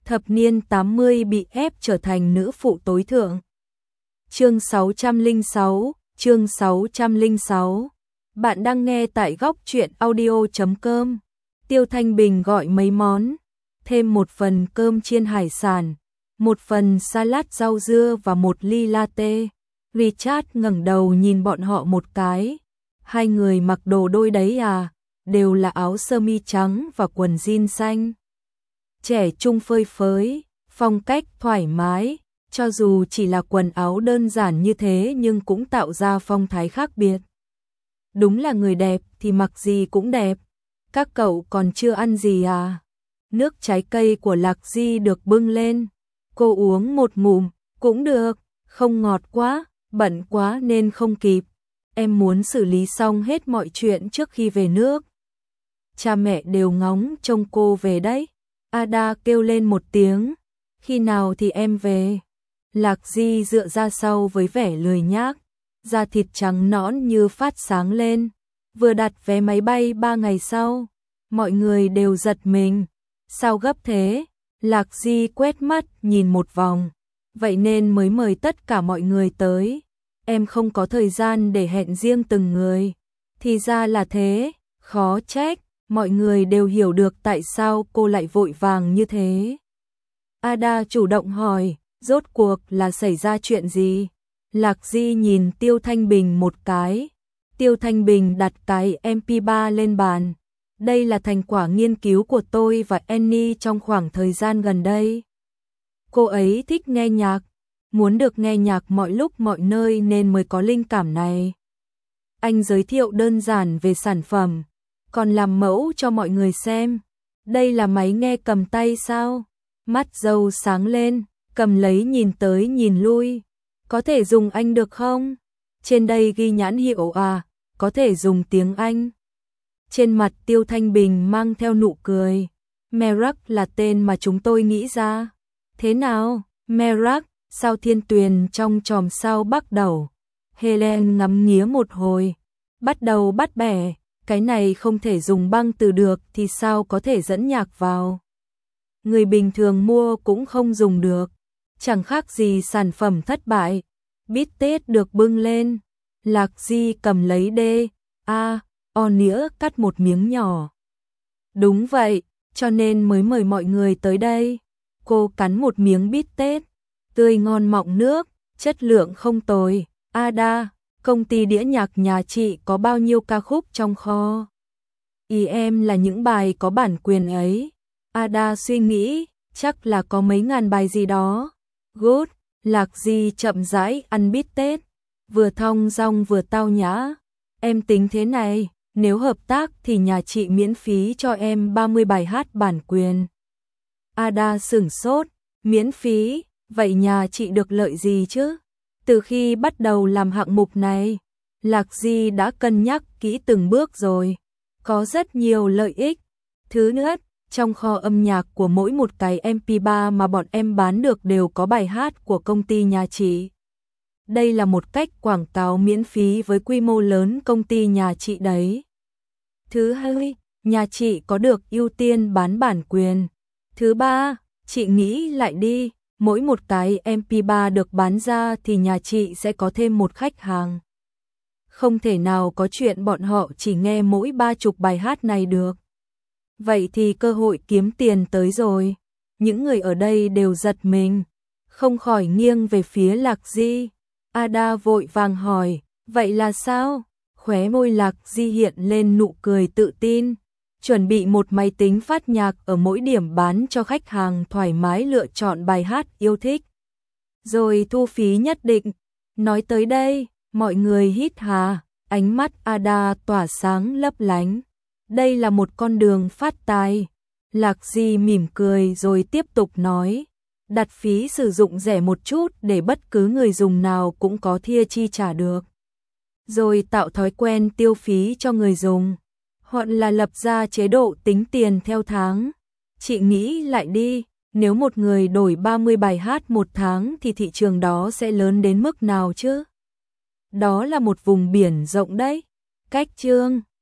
thập niên 80 bị ép trở thành nữ phụ tối thượng. Chương 606. Bạn đang nghe tại góc truyện audio.com. Tiêu Thanh Bình gọi mấy món, thêm một phần cơm chiên hải sản, một phần salad rau dưa và một ly latte. Richard ngẩng đầu nhìn bọn họ một cái. Hai người mặc đồ đôi đấy à, đều là áo sơ mi trắng và quần jean xanh. Trẻ trung phơi phới, phong cách thoải mái, cho dù chỉ là quần áo đơn giản như thế nhưng cũng tạo ra phong thái khác biệt. Đúng là người đẹp thì mặc gì cũng đẹp. Các cậu còn chưa ăn gì à? Nước trái cây của Lạc Di được bưng lên. Cô uống một ngụm, cũng được, không ngọt quá, bận quá nên không kịp. Em muốn xử lý xong hết mọi chuyện trước khi về nước. Cha mẹ đều ngóng trông cô về đấy. Ada kêu lên một tiếng. Khi nào thì em về? Lạc Di dựa ra sau với vẻ lười nhác. Da thịt trắng nõn như phát sáng lên. Vừa đặt vé máy bay 3 ngày sau. Mọi người đều giật mình. Sao gấp thế? Lạc Di quét mắt nhìn một vòng. Vậy nên mới mời tất cả mọi người tới. Em không có thời gian để hẹn riêng từng người. Thì ra là thế, khó trách. Mọi người đều hiểu được tại sao cô lại vội vàng như thế. Ada chủ động hỏi, rốt cuộc là xảy ra chuyện gì? Lạc Di nhìn Tiêu Thanh Bình một cái. Tiêu Thanh Bình đặt cái MP3 lên bàn. Đây là thành quả nghiên cứu của tôi và Annie trong khoảng thời gian gần đây. Cô ấy thích nghe nhạc, muốn được nghe nhạc mọi lúc mọi nơi nên mới có linh cảm này. Anh giới thiệu đơn giản về sản phẩm, còn làm mẫu cho mọi người xem. Đây là máy nghe cầm tay sao? Mắt dâu sáng lên, cầm lấy nhìn tới nhìn lui. Có thể dùng Anh được không? Trên đây ghi nhãn hiệu à, có thể dùng tiếng Anh. Trên mặt Tiêu Thanh Bình mang theo nụ cười. Merak là tên mà chúng tôi nghĩ ra. Thế nào, Merak, sao Thiên Tuyền trong chòm sao bắt đầu? Helen ngắm nghía một hồi. Bắt đầu bắt bẻ, cái này không thể dùng băng từ được thì sao có thể dẫn nhạc vào. Người bình thường mua cũng không dùng được. Chẳng khác gì sản phẩm thất bại. Bít tết được bưng lên. Lạc Di cầm lấy o nĩa cắt một miếng nhỏ. Đúng vậy, cho nên mới mời mọi người tới đây. Cô cắn một miếng bít tết. Tươi ngon mọng nước, chất lượng không tồi. Ada, công ty đĩa nhạc nhà chị có bao nhiêu ca khúc trong kho? Ý em là những bài có bản quyền ấy. Ada suy nghĩ, chắc là có mấy ngàn bài gì đó. Good, Lạc Di chậm rãi ăn bít tết, vừa thong dong vừa tao nhã. Em tính thế này, nếu hợp tác thì nhà chị miễn phí cho em 30 bài hát bản quyền. Ada sửng sốt, miễn phí, vậy nhà chị được lợi gì chứ? Từ khi bắt đầu làm hạng mục này, Lạc Di đã cân nhắc kỹ từng bước rồi. Có rất nhiều lợi ích. Thứ nhất, trong kho âm nhạc của mỗi một cái MP3 mà bọn em bán được đều có bài hát của công ty nhà chị. Đây là một cách quảng cáo miễn phí với quy mô lớn công ty nhà chị đấy. Thứ hai, nhà chị có được ưu tiên bán bản quyền. Thứ ba, chị nghĩ lại đi, mỗi một cái MP3 được bán ra thì nhà chị sẽ có thêm một khách hàng. Không thể nào có chuyện bọn họ chỉ nghe mỗi 30 bài hát này được. Vậy thì cơ hội kiếm tiền tới rồi. Những người ở đây đều giật mình, không khỏi nghiêng về phía Lạc Di. Ada vội vàng hỏi, vậy là sao? Khóe môi Lạc Di hiện lên nụ cười tự tin, chuẩn bị một máy tính phát nhạc ở mỗi điểm bán cho khách hàng thoải mái lựa chọn bài hát yêu thích. Rồi thu phí nhất định. Nói tới đây, mọi người hít hà, ánh mắt Ada tỏa sáng lấp lánh. Đây là một con đường phát tài. Lạc Di mỉm cười rồi tiếp tục nói, đặt phí sử dụng rẻ một chút để bất cứ người dùng nào cũng có thia chi trả được. Rồi tạo thói quen tiêu phí cho người dùng. Hoặc là lập ra chế độ tính tiền theo tháng. Chị nghĩ lại đi, nếu một người đổi 30 bài hát một tháng thì thị trường đó sẽ lớn đến mức nào chứ? Đó là một vùng biển rộng đấy. Cách chương